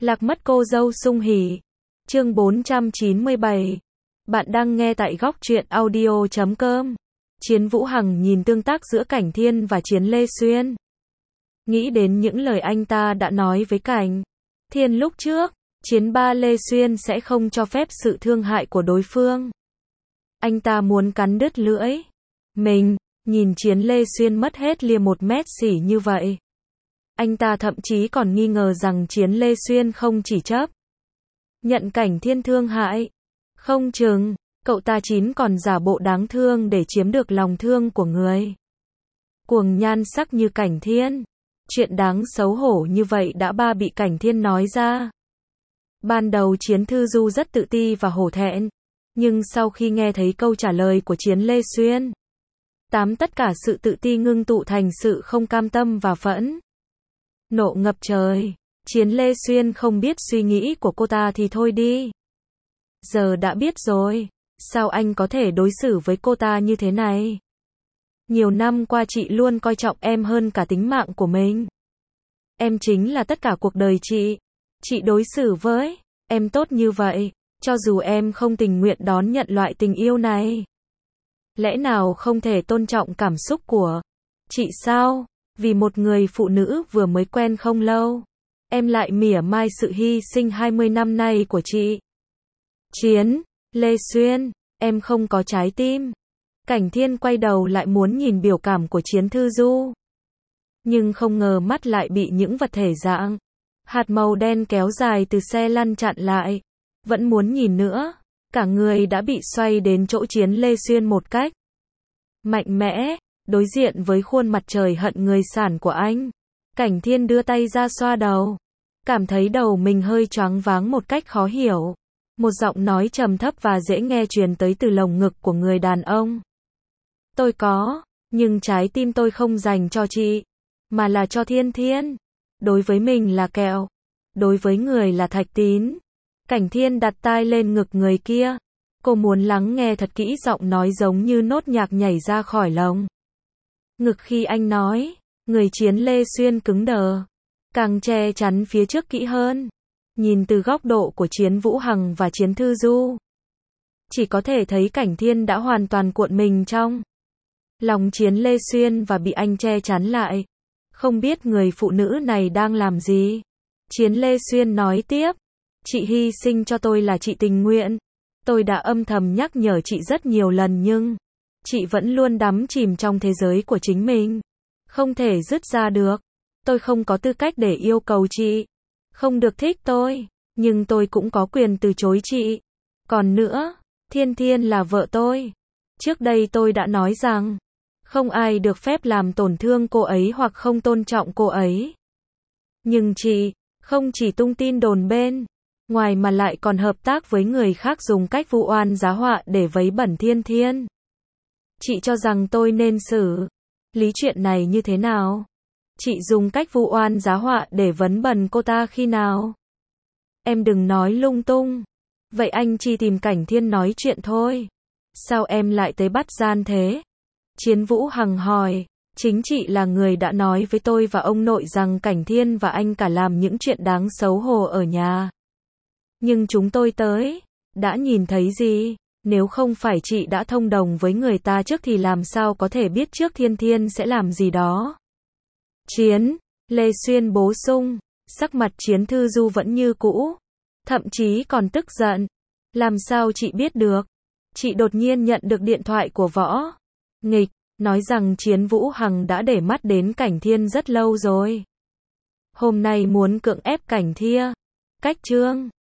Lạc mất cô dâu sung hỉ. Chương 497. Bạn đang nghe tại góc truyện audio.com. Chiến Vũ Hằng nhìn tương tác giữa Cảnh Thiên và Chiến Lê Xuyên. Nghĩ đến những lời anh ta đã nói với Cảnh Thiên lúc trước, Chiến ba Lê Xuyên sẽ không cho phép sự thương hại của đối phương. Anh ta muốn cắn đứt lưỡi mình, nhìn Chiến Lê Xuyên mất hết lia 1 mét xỉ như vậy. Anh ta thậm chí còn nghi ngờ rằng Chiến Lê Xuyên không chỉ chấp nhận Cảnh Thiên thương hại, không chừng cậu ta còn giả bộ đáng thương để chiếm được lòng thương của người cuồng nhan sắc như Cảnh Thiên. Chuyện đáng xấu hổ như vậy đã bị Cảnh Thiên nói ra. Ban đầu Chiến Thư Du rất tự ti và hổ thẹn, nhưng sau khi nghe thấy câu trả lời của Chiến Lê Xuyên, tất cả sự tự ti ngưng tụ thành sự không cam tâm và phẫn nộ ngập trời. Chiến Lê Xuyên không biết suy nghĩ của cô ta thì thôi đi. Giờ đã biết rồi, sao anh có thể đối xử với cô ta như thế này? Nhiều năm qua chị luôn coi trọng em hơn cả tính mạng của mình. Em chính là tất cả cuộc đời chị. Chị đối xử với em tốt như vậy, cho dù em không tình nguyện đón nhận loại tình yêu này. Lẽ nào không thể tôn trọng cảm xúc của chị sao? Vì một người phụ nữ vừa mới quen không lâu, em lại mỉa mai sự hy sinh 20 năm nay của chị. Chiến Lê Xuyên, em không có trái tim. Cảnh Thiên quay đầu lại muốn nhìn biểu cảm của Chiến Thư Du, nhưng không ngờ mắt lại bị những vật thể dạng hạt màu đen kéo dài từ xe lăn chặn lại. Vẫn muốn nhìn nữa, cả người đã bị xoay đến chỗ Chiến Lê Xuyên một cách mạnh mẽ. Đối diện với khuôn mặt trời hận người sản của anh, Cảnh Thiên đưa tay ra xoa đầu, cảm thấy đầu mình hơi choáng váng một cách khó hiểu. Một giọng nói trầm thấp và dễ nghe truyền tới từ lồng ngực của người đàn ông. Tôi có, nhưng trái tim tôi không dành cho chị, mà là cho Thiên Thiên. Đối với mình là kẹo, đối với người là thạch tín. Cảnh Thiên đặt tai lên ngực người kia. Cô muốn lắng nghe thật kỹ giọng nói giống như nốt nhạc nhảy ra khỏi lồng ngực khi anh nói. Người Chiến Lê Xuyên cứng đờ, càng che chắn phía trước kỹ hơn. Nhìn từ góc độ của Chiến Vũ Hằng và Chiến Thư Du, chỉ có thể thấy Cảnh Thiên đã hoàn toàn cuộn mình trong lòng Chiến Lê Xuyên và bị anh che chắn lại. Không biết người phụ nữ này đang làm gì. Chiến Lê Xuyên nói tiếp, chị hy sinh cho tôi là chị tình nguyện. Tôi đã âm thầm nhắc nhở chị rất nhiều lần nhưng chị vẫn luôn đắm chìm trong thế giới của chính mình, không thể dứt ra được. Tôi không có tư cách để yêu cầu chị không được thích tôi, nhưng tôi cũng có quyền từ chối chị. Còn nữa, Thiên Thiên là vợ tôi. Trước đây tôi đã nói rằng không ai được phép làm tổn thương cô ấy hoặc không tôn trọng cô ấy. Nhưng chị không chỉ tung tin đồn bên ngoài mà lại còn hợp tác với người khác dùng cách vu oan giá họa để vấy bẩn Thiên Thiên. Chị cho rằng tôi nên xử lý chuyện này như thế nào? Chị dùng cách vu oan giá họa để vấn bẩn cô ta khi nào? Em đừng nói lung tung. Vậy anh chỉ tìm Cảnh Thiên nói chuyện thôi. Sao em lại tới bắt gian thế? Chiến Vũ Hằng hỏi. Chính chị là người đã nói với tôi và ông nội rằng Cảnh Thiên và anh cả làm những chuyện đáng xấu hổ ở nhà. Nhưng chúng tôi tới, đã nhìn thấy gì? Nếu không phải chị đã thông đồng với người ta trước thì làm sao có thể biết trước Thiên Thiên sẽ làm gì đó? Chiến Lê Xuyên bổ sung. Sắc mặt Chiến Thư Du vẫn như cũ, thậm chí còn tức giận. Làm sao chị biết được? Chị đột nhiên nhận được điện thoại của Võ Nghịch, nói rằng Chiến Vũ Hằng đã để mắt đến Cảnh Thiên rất lâu rồi. Hôm nay muốn cưỡng ép Cảnh Thiên. Cách Trương